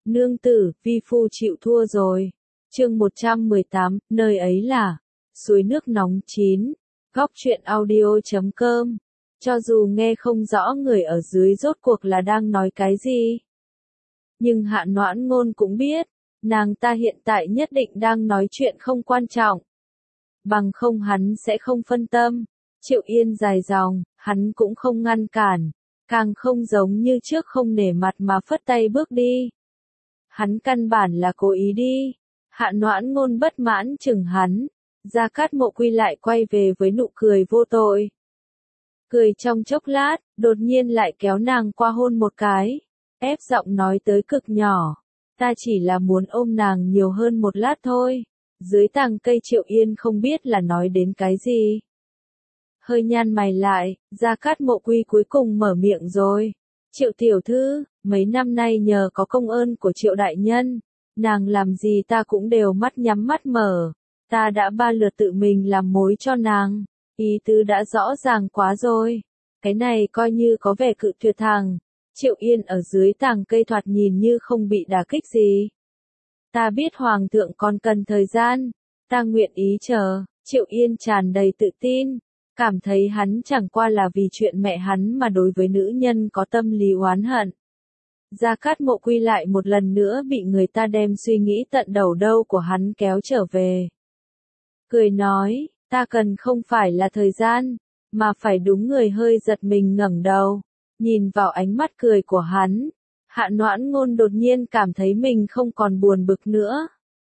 Nương tử, vi phu chịu thua rồi. Chương 118, nơi ấy là suối nước nóng chín. Góc truyện audio.com. Cho dù nghe không rõ người ở dưới rốt cuộc là đang nói cái gì, nhưng Hạ Noãn Ngôn cũng biết, nàng ta hiện tại nhất định đang nói chuyện không quan trọng. Bằng không hắn sẽ không phân tâm. Triệu Yên dài dòng, hắn cũng không ngăn cản, càng không giống như trước không nể mặt mà phất tay bước đi. Hắn căn bản là cố ý đi. Hạ Noãn Ngôn bất mãn chừng hắn. Gia Cát Mộ Quy lại quay về với nụ cười vô tội. Cười trong chốc lát, đột nhiên lại kéo nàng qua hôn một cái. Ép giọng nói tới cực nhỏ. Ta chỉ là muốn ôm nàng nhiều hơn một lát thôi. Dưới tàng cây Triệu Yên không biết là nói đến cái gì. Hơi nhăn mày lại, Gia Cát Mộ Quy cuối cùng mở miệng rồi. Triệu tiểu thư, mấy năm nay nhờ có công ơn của Triệu đại nhân, nàng làm gì ta cũng đều mắt nhắm mắt mở. Ta đã 3 lượt tự mình làm mối cho nàng, ý tứ đã rõ ràng quá rồi. Cái này coi như có vẻ cự tuyệt thẳng. Triệu Yên ở dưới tàng cây thoạt nhìn như không bị đả kích gì. Ta biết Hoàng thượng còn cần thời gian, ta nguyện ý chờ. Triệu Yên tràn đầy tự tin, cảm thấy hắn chẳng qua là vì chuyện mẹ hắn mà đối với nữ nhân có tâm lý oán hận. Gia Cát Mộ Quy lại một lần nữa bị người ta đem suy nghĩ tận đầu đâu của hắn kéo trở về. Cười nói, ta cần không phải là thời gian, mà phải đúng người. Hơi giật mình ngẩng đầu, nhìn vào ánh mắt cười của hắn. Hạ Noãn Ngôn đột nhiên cảm thấy mình không còn buồn bực nữa.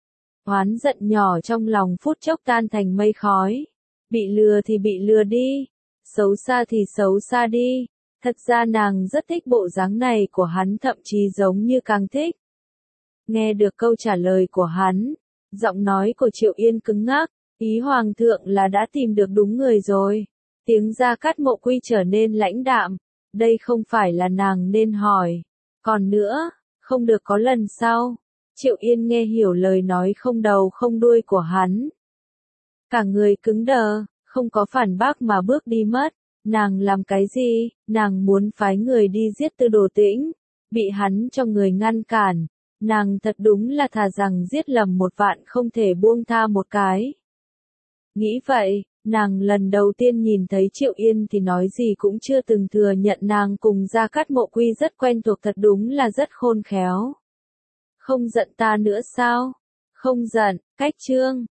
Oán giận nhỏ trong lòng phút chốc tan thành mây khói. Bị lừa thì bị lừa đi, xấu xa thì xấu xa đi. Thật ra nàng rất thích bộ dáng này của hắn, thậm chí giống như càng thích. Nghe được câu trả lời của hắn, giọng nói của Triệu Yên cứng ngắc, ý Hoàng thượng là đã tìm được đúng người rồi. Tiếng Gia Cát Mộ Quy trở nên lãnh đạm, đây không phải là nàng nên hỏi. Còn nữa, không được có lần sau. Triệu Yên nghe hiểu lời nói không đầu không đuôi của hắn. Cả người cứng đờ, không có phản bác mà bước đi mất. Nàng làm cái gì? Nàng muốn phái người đi giết Tư Đồ Tĩnh, bị hắn cho người ngăn cản. Nàng thật đúng là thà rằng giết lầm 1 vạn không thể buông tha một cái. Nghĩ vậy, nàng lần đầu tiên nhìn thấy Triệu Yên thì nói gì cũng chưa từng thừa nhận nàng cùng Gia Cát Mộ Quy rất quen thuộc, thật đúng là rất khôn khéo. Không giận ta nữa sao? Không giận, cách chương.